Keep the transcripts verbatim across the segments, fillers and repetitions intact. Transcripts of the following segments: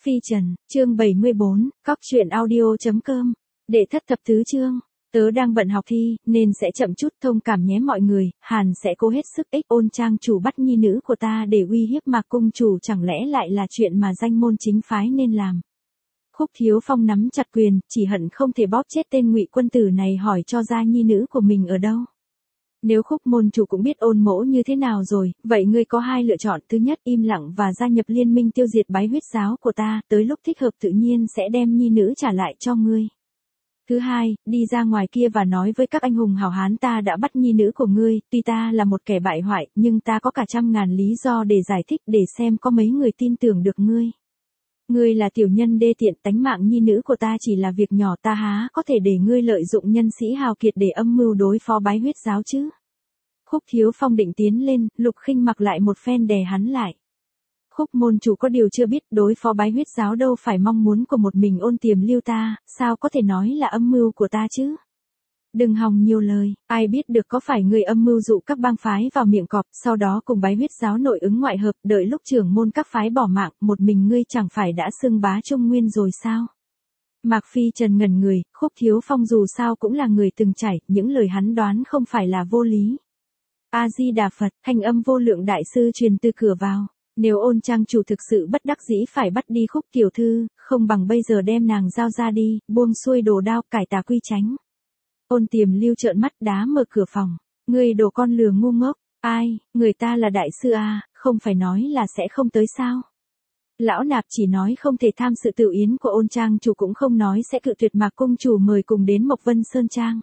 Phi Trần, chương bảy mươi bốn, cóc truyện audio.com, đệ thất thập tứ chương. Tớ đang bận học thi, nên sẽ chậm chút, thông cảm nhé mọi người. Hàn sẽ cố hết sức ích ôn trang chủ bắt nhi nữ của ta để uy hiếp Mạc cung chủ, chẳng lẽ lại là chuyện mà danh môn chính phái nên làm. Khúc Thiếu Phong nắm chặt quyền, chỉ hận không thể bóp chết tên Ngụy quân tử này, hỏi cho ra nhi nữ của mình ở đâu. Nếu Khúc môn chủ cũng biết ôn mỗ như thế nào rồi, vậy ngươi có hai lựa chọn. Thứ nhất, im lặng và gia nhập liên minh tiêu diệt bái huyết giáo của ta, tới lúc thích hợp tự nhiên sẽ đem nhi nữ trả lại cho ngươi. Thứ hai, đi ra ngoài kia và nói với các anh hùng hảo hán ta đã bắt nhi nữ của ngươi, tuy ta là một kẻ bại hoại, nhưng ta có cả trăm ngàn lý do để giải thích, để xem có mấy người tin tưởng được ngươi. Ngươi là tiểu nhân đê tiện, tánh mạng nhi nữ của ta chỉ là việc nhỏ, ta há có thể để ngươi lợi dụng nhân sĩ hào kiệt để âm mưu đối phó bái huyết giáo chứ. Khúc Thiếu Phong định tiến lên, Lục Khinh Mặc lại một phen đè hắn lại. Khúc môn chủ có điều chưa biết, đối phó bái huyết giáo đâu phải mong muốn của một mình Ôn Tiềm Lưu ta, sao có thể nói là âm mưu của ta chứ. Đừng hòng nhiều lời, ai biết được có phải người âm mưu dụ các bang phái vào miệng cọp, sau đó cùng bái huyết giáo nội ứng ngoại hợp, đợi lúc trưởng môn các phái bỏ mạng, một mình ngươi chẳng phải đã xưng bá Trung Nguyên rồi sao. Mạc Phi Trần ngẩn người, Khúc Thiếu Phong dù sao cũng là người từng trải, những lời hắn đoán không phải là vô lý. A-di-đà Phật, thanh âm vô lượng đại sư truyền từ cửa vào. Nếu Ôn trang chủ thực sự bất đắc dĩ phải bắt đi Khúc tiểu thư, không bằng bây giờ đem nàng giao ra đi, buông xuôi đồ đao, cải tà quy chánh. Ôn Tiềm Lưu trợn mắt đá mở cửa phòng. Ngươi đồ con lừa ngu ngốc, ai, người ta là đại sư à, không phải nói là sẽ không tới sao. Lão nạp chỉ nói không thể tham sự tiểu yến của Ôn trang chủ, cũng không nói sẽ cự tuyệt Mạc cung chủ mời cùng đến Mộc Vân Sơn Trang.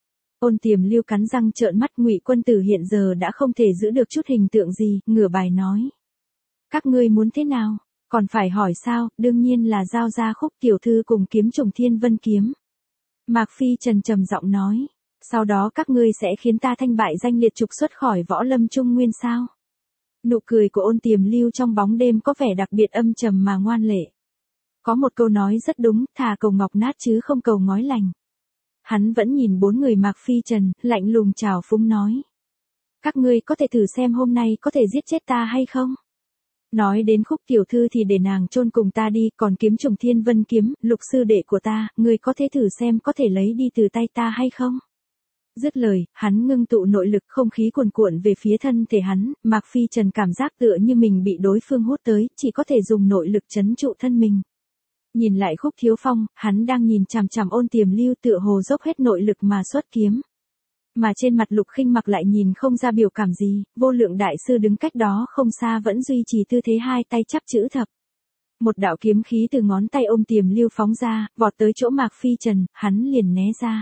Ôn Tiềm Lưu cắn răng trợn mắt, Ngụy quân tử hiện giờ đã không thể giữ được chút hình tượng gì, ngửa bài nói. Các ngươi muốn thế nào, còn phải hỏi sao, đương nhiên là giao ra Khúc tiểu thư cùng kiếm trùng Thiên Vân kiếm. Mạc Phi Trần trầm giọng nói, sau đó các ngươi sẽ khiến ta thanh bại danh liệt trục xuất khỏi võ lâm Trung Nguyên sao. Nụ cười của Ôn Tiềm Lưu trong bóng đêm có vẻ đặc biệt âm trầm mà ngoan lệ. Có một câu nói rất đúng, thà cầu ngọc nát chứ không cầu ngói lành. Hắn vẫn nhìn bốn người Mạc Phi Trần, lạnh lùng trào phúng nói. Các ngươi có thể thử xem hôm nay có thể giết chết ta hay không? Nói đến Khúc tiểu thư thì để nàng chôn cùng ta đi, còn kiếm trùng Thiên Vân kiếm, Lục sư đệ của ta, ngươi có thể thử xem có thể lấy đi từ tay ta hay không? Dứt lời, hắn ngưng tụ nội lực, không khí cuồn cuộn về phía thân thể hắn, Mạc Phi Trần cảm giác tựa như mình bị đối phương hút tới, chỉ có thể dùng nội lực trấn trụ thân mình. Nhìn lại Khúc Thiếu Phong, hắn đang nhìn chằm chằm Ôn Tiềm Lưu, tựa hồ dốc hết nội lực mà xuất kiếm. Mà trên mặt Lục Khinh Mặc lại nhìn không ra biểu cảm gì, vô lượng đại sư đứng cách đó không xa vẫn duy trì tư thế hai tay chắp chữ thập. Một đạo kiếm khí từ ngón tay Ôn Tiềm Lưu phóng ra, vọt tới chỗ Mạc Phi Trần, hắn liền né ra.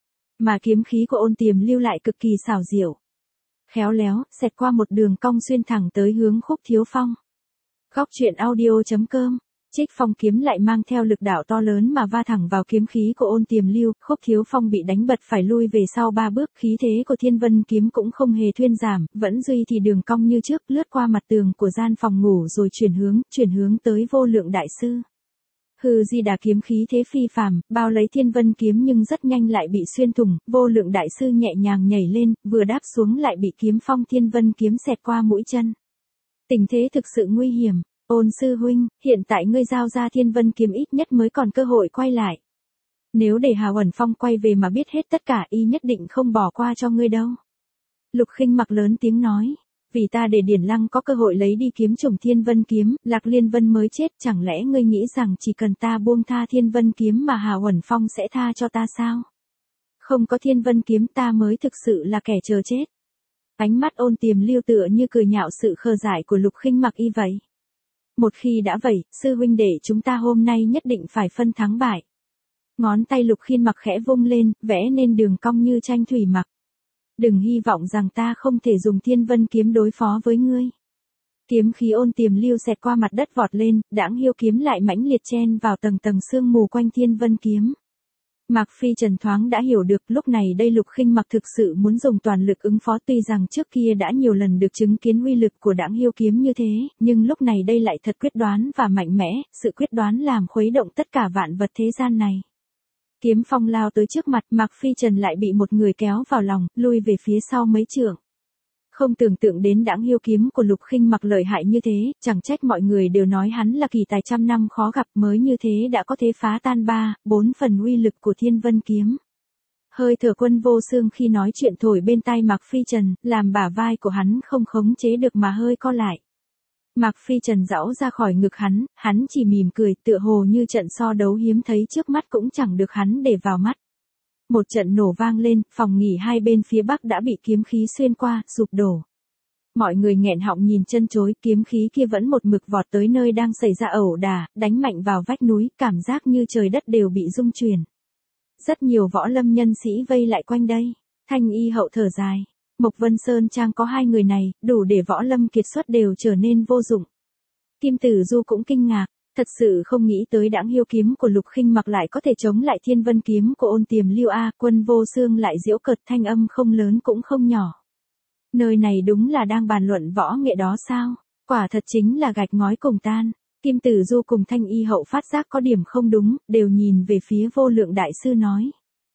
Mà kiếm khí của Ôn Tiềm Lưu lại cực kỳ xảo diệu. Khéo léo, xẹt qua một đường cong xuyên thẳng tới hướng Khúc Thiếu Phong. Góc truyện audio.com. Trích phong kiếm lại mang theo lực đạo to lớn mà va thẳng vào kiếm khí của Ôn Tiềm Lưu, Khúc Thiếu Phong bị đánh bật phải lui về sau ba bước, khí thế của Thiên Vân kiếm cũng không hề thuyên giảm, vẫn duy thì đường cong như trước, lướt qua mặt tường của gian phòng ngủ rồi chuyển hướng, chuyển hướng tới vô lượng đại sư. Hừ, di đà kiếm khí thế phi phàm, bao lấy Thiên Vân kiếm nhưng rất nhanh lại bị xuyên thủng, vô lượng đại sư nhẹ nhàng nhảy lên, vừa đáp xuống lại bị kiếm phong Thiên Vân kiếm xẹt qua mũi chân. Tình thế thực sự nguy hiểm. Ôn sư huynh, hiện tại ngươi giao ra Thiên Vân kiếm ít nhất mới còn cơ hội quay lại. Nếu để Hà Uẩn Phong quay về mà biết hết tất cả, y nhất định không bỏ qua cho ngươi đâu. Lục Khinh Mặc lớn tiếng nói, vì ta để Điển Lăng có cơ hội lấy đi kiếm trùng Thiên Vân kiếm, Lạc Liên Vân mới chết, chẳng lẽ ngươi nghĩ rằng chỉ cần ta buông tha Thiên Vân kiếm mà Hà Uẩn Phong sẽ tha cho ta sao? Không có Thiên Vân kiếm ta mới thực sự là kẻ chờ chết. Ánh mắt Ôn Tiềm Lưu tựa như cười nhạo sự khờ dại của Lục Khinh Mặc y vậy. Một khi đã vậy, sư huynh đệ chúng ta hôm nay nhất định phải phân thắng bại. Ngón tay Lục Khinh Mặc khẽ vung lên, vẽ nên đường cong như tranh thủy mặc. Đừng hy vọng rằng ta không thể dùng Thiên Vân kiếm đối phó với ngươi. Kiếm khí Ôn Tiềm Lưu xẹt qua mặt đất vọt lên, đãng hiêu kiếm lại mãnh liệt chen vào tầng tầng sương mù quanh Thiên Vân kiếm. Mạc Phi Trần thoáng đã hiểu được, lúc này đây Lục Khinh Mặc thực sự muốn dùng toàn lực ứng phó, tuy rằng trước kia đã nhiều lần được chứng kiến uy lực của đãng hiêu kiếm như thế, nhưng lúc này đây lại thật quyết đoán và mạnh mẽ, sự quyết đoán làm khuấy động tất cả vạn vật thế gian này. Kiếm phong lao tới trước mặt, Mạc Phi Trần lại bị một người kéo vào lòng, lui về phía sau mấy trượng. Không tưởng tượng đến đãng hiêu kiếm của Lục Khinh Mặc lợi hại như thế, chẳng trách mọi người đều nói hắn là kỳ tài trăm năm khó gặp, mới như thế đã có thể phá tan ba, bốn phần uy lực của Thiên Vân kiếm. Hơi thở Quân Vô Xương khi nói chuyện thổi bên tai Mạc Phi Trần, làm bả vai của hắn không khống chế được mà hơi co lại. Mạc Phi Trần giãu ra khỏi ngực hắn, hắn chỉ mỉm cười, tựa hồ như trận so đấu hiếm thấy trước mắt cũng chẳng được hắn để vào mắt. Một trận nổ vang lên, phòng nghỉ hai bên phía bắc đã bị kiếm khí xuyên qua, sụp đổ. Mọi người nghẹn họng nhìn chân chối, kiếm khí kia vẫn một mực vọt tới nơi đang xảy ra ẩu đả, đánh mạnh vào vách núi, cảm giác như trời đất đều bị rung chuyển. Rất nhiều võ lâm nhân sĩ vây lại quanh đây. Thanh Y Hậu thở dài. Mộc Vân Sơn Trang có hai người này, đủ để võ lâm kiệt xuất đều trở nên vô dụng. Kim Tử Du cũng kinh ngạc, thật sự không nghĩ tới đãng hiêu kiếm của Lục Khinh Mặc lại có thể chống lại Thiên Vân kiếm của Ôn Tiềm Lưu a. Quân Vô Xương lại giễu cợt, thanh âm không lớn cũng không nhỏ. Nơi này đúng là đang bàn luận võ nghệ đó sao? Quả thật chính là gạch ngói cùng tan. Kim Tử Du cùng Thanh Y Hậu phát giác có điểm không đúng, đều nhìn về phía Vô Lượng đại sư nói.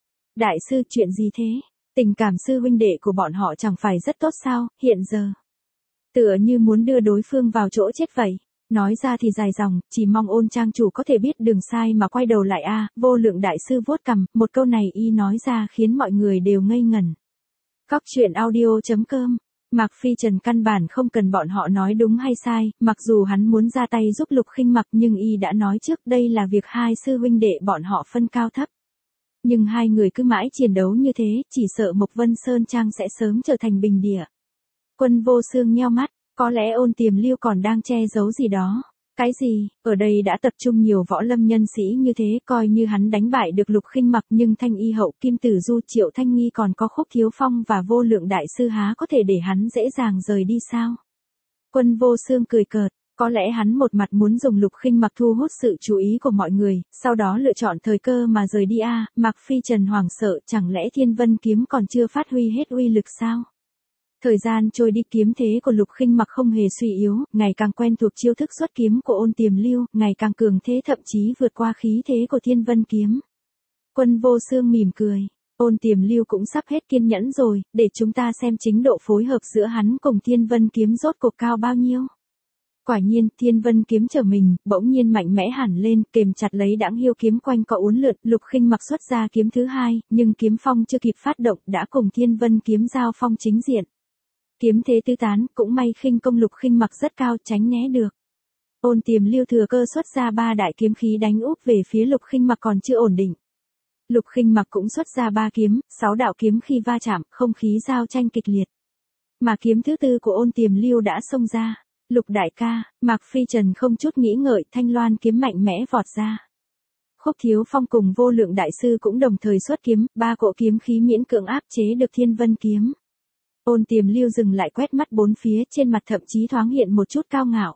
Đại sư, chuyện gì thế? Tình cảm sư huynh đệ của bọn họ chẳng phải rất tốt sao, hiện giờ? Tựa như muốn đưa đối phương vào chỗ chết vậy. Nói ra thì dài dòng, chỉ mong Ôn trang chủ có thể biết đường sai mà quay đầu lại a. Vô Lượng đại sư vuốt cằm, một câu này y nói ra khiến mọi người đều ngây ngẩn. Cóc truyện audio chấm com. Mạc Phi Trần căn bản không cần bọn họ nói đúng hay sai, mặc dù hắn muốn ra tay giúp Lục Khinh Mặc nhưng y đã nói trước đây là việc hai sư huynh đệ bọn họ phân cao thấp. Nhưng hai người cứ mãi chiến đấu như thế, chỉ sợ Mộc Vân Sơn Trang sẽ sớm trở thành bình địa. Quân Vô Xương nheo mắt, có lẽ Ôn Tiềm Lưu còn đang che giấu gì đó. Cái gì? Ở đây đã tập trung nhiều võ lâm nhân sĩ như thế, coi như hắn đánh bại được Lục Khinh Mặc, nhưng Thanh Y Hậu, Kim Tử Du, Triệu Thanh Nghi còn có Khúc Thiếu Phong và Vô Lượng đại sư há có thể để hắn dễ dàng rời đi sao? Quân Vô Xương cười cợt, có lẽ hắn một mặt muốn dùng Lục Khinh Mặc thu hút sự chú ý của mọi người, sau đó lựa chọn thời cơ mà rời đi a. À, Mạc Phi Trần hoảng sợ, chẳng lẽ Thiên Vân kiếm còn chưa phát huy hết uy lực sao? Thời gian trôi đi, kiếm thế của Lục Khinh Mặc không hề suy yếu, ngày càng quen thuộc chiêu thức xuất kiếm của Ôn Tiềm Lưu, ngày càng cường thế, thậm chí vượt qua khí thế của Thiên Vân kiếm. Quân Vô Xương mỉm cười, Ôn Tiềm Lưu cũng sắp hết kiên nhẫn rồi, để chúng ta xem chính độ phối hợp giữa hắn cùng Thiên Vân kiếm rốt cuộc cao bao nhiêu. Quả nhiên, Thiên Vân kiếm trở mình, bỗng nhiên mạnh mẽ hẳn lên, kềm chặt lấy đãng hiêu kiếm quanh co uốn lượn, Lục Khinh Mặc xuất ra kiếm thứ hai, nhưng kiếm phong chưa kịp phát động đã cùng Thiên Vân kiếm giao phong chính diện. Kiếm thế tứ tán, cũng may khinh công Lục Khinh Mặc rất cao, tránh né được. Ôn Tiềm Lưu thừa cơ xuất ra ba đại kiếm khí đánh úp về phía Lục Khinh Mặc còn chưa ổn định. Lục Khinh Mặc cũng xuất ra ba kiếm, sáu đạo kiếm khi va chạm, không khí giao tranh kịch liệt. Mà kiếm thứ tư của Ôn Tiềm Lưu đã xông ra. Lục đại ca, Mạc Phi Trần không chút nghĩ ngợi, thanh loan kiếm mạnh mẽ vọt ra. Khúc Thiếu Phong cùng Vô Lượng đại sư cũng đồng thời xuất kiếm, ba cỗ kiếm khí miễn cưỡng áp chế được Thiên Vân kiếm. Ôn Tiềm Lưu dừng lại quét mắt bốn phía, trên mặt thậm chí thoáng hiện một chút cao ngạo.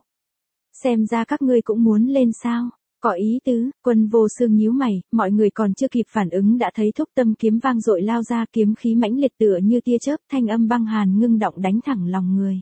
Xem ra các ngươi cũng muốn lên sao? Có ý tứ. Quân Vô Xương nhíu mày, mọi người còn chưa kịp phản ứng đã thấy Thúc Tâm kiếm vang dội lao ra, kiếm khí mãnh liệt tựa như tia chớp, thanh âm băng hàn ngưng động đánh thẳng lòng người.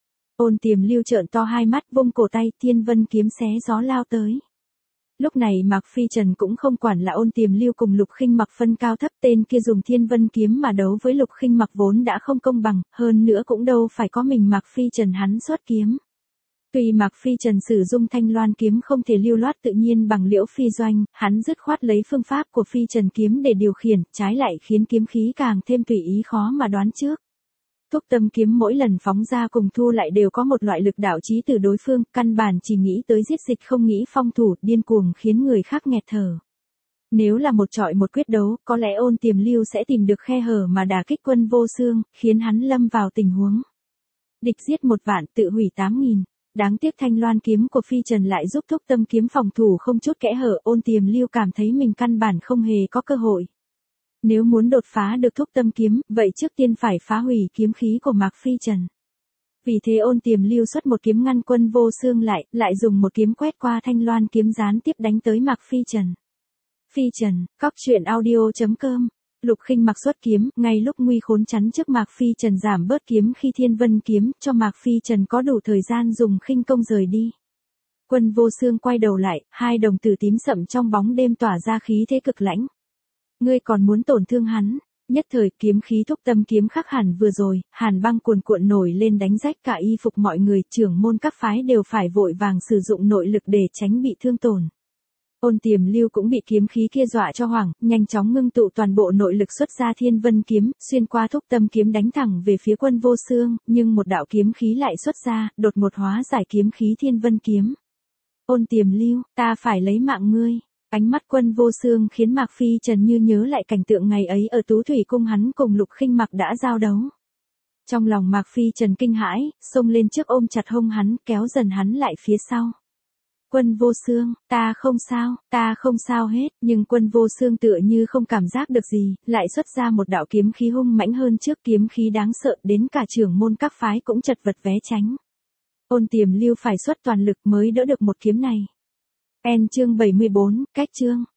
Ôn Tiềm Lưu trợn to hai mắt, vung cổ tay, Thiên Vân kiếm xé gió lao tới. Lúc này Mạc Phi Trần cũng không quản là Ôn Tiềm Lưu cùng Lục Khinh Mặc phân cao thấp, tên kia dùng Thiên Vân kiếm mà đấu với Lục Khinh Mặc vốn đã không công bằng, hơn nữa cũng đâu phải có mình Mạc Phi Trần hắn xuất kiếm. Tuy Mạc Phi Trần sử dụng thanh loan kiếm không thể lưu loát tự nhiên bằng Liễu Phi Doanh, hắn dứt khoát lấy phương pháp của Phi Trần kiếm để điều khiển, trái lại khiến kiếm khí càng thêm tùy ý khó mà đoán trước. Thúc Tâm kiếm mỗi lần phóng ra cùng thu lại đều có một loại lực đạo chí từ đối phương, căn bản chỉ nghĩ tới giết dịch không nghĩ phong thủ, điên cuồng khiến người khác nghẹt thở. Nếu là một trọi một quyết đấu, có lẽ Ôn Tiềm Lưu sẽ tìm được khe hở mà đả kích Quân Vô Xương, khiến hắn lâm vào tình huống địch giết một vạn, tự hủy tám nghìn. Đáng tiếc thanh loan kiếm của Phi Trần lại giúp Thúc Tâm kiếm phòng thủ không chút kẽ hở, Ôn Tiềm Lưu cảm thấy mình căn bản không hề có cơ hội. Nếu muốn đột phá được Thúc Tâm kiếm, vậy trước tiên phải phá hủy kiếm khí của Mạc Phi Trần. Vì thế Ôn Tiềm Lưu xuất một kiếm ngăn Quân Vô Xương lại, lại dùng một kiếm quét qua thanh loan kiếm gián tiếp đánh tới Mạc Phi Trần. Phi Trần, cóc truyện audio chấm com. Lục Khinh Mặc xuất kiếm, ngay lúc nguy khốn chắn trước Mạc Phi Trần giảm bớt kiếm khi Thiên Vân kiếm, cho Mạc Phi Trần có đủ thời gian dùng khinh công rời đi. Quân Vô Xương quay đầu lại, hai đồng tử tím sậm trong bóng đêm tỏa ra khí thế cực lãnh. Ngươi còn muốn tổn thương hắn, Nhất thời kiếm khí thúc tâm kiếm khắc hẳn vừa rồi, hàn băng cuồn cuộn nổi lên đánh rách cả y phục mọi người, trưởng môn các phái đều phải vội vàng sử dụng nội lực để tránh bị thương tổn. Ôn Tiềm Lưu cũng bị kiếm khí kia dọa cho hoảng, nhanh chóng ngưng tụ toàn bộ nội lực xuất ra Thiên Vân kiếm, xuyên qua thúc tâm kiếm đánh thẳng về phía Quân Vô Xương, nhưng một đạo kiếm khí lại xuất ra, đột ngột hóa giải kiếm khí Thiên Vân kiếm. Ôn Tiềm Lưu, ta phải lấy mạng ngươi. Ánh mắt Quân Vô Xương khiến Mạc Phi Trần như nhớ lại cảnh tượng ngày ấy ở Tú Thủy Cung hắn cùng Lục Khinh Mặc đã giao đấu. Trong lòng Mạc Phi Trần kinh hãi, xông lên trước ôm chặt hông hắn, kéo dần hắn lại phía sau. Quân Vô Xương, ta không sao, ta không sao hết, nhưng Quân Vô Xương tựa như không cảm giác được gì, lại xuất ra một đạo kiếm khí hung mãnh hơn trước, kiếm khí đáng sợ đến cả trưởng môn các phái cũng chật vật né tránh. Ôn Tiềm Lưu phải xuất toàn lực mới đỡ được một kiếm này. En chương bảy mươi bốn, cách chương.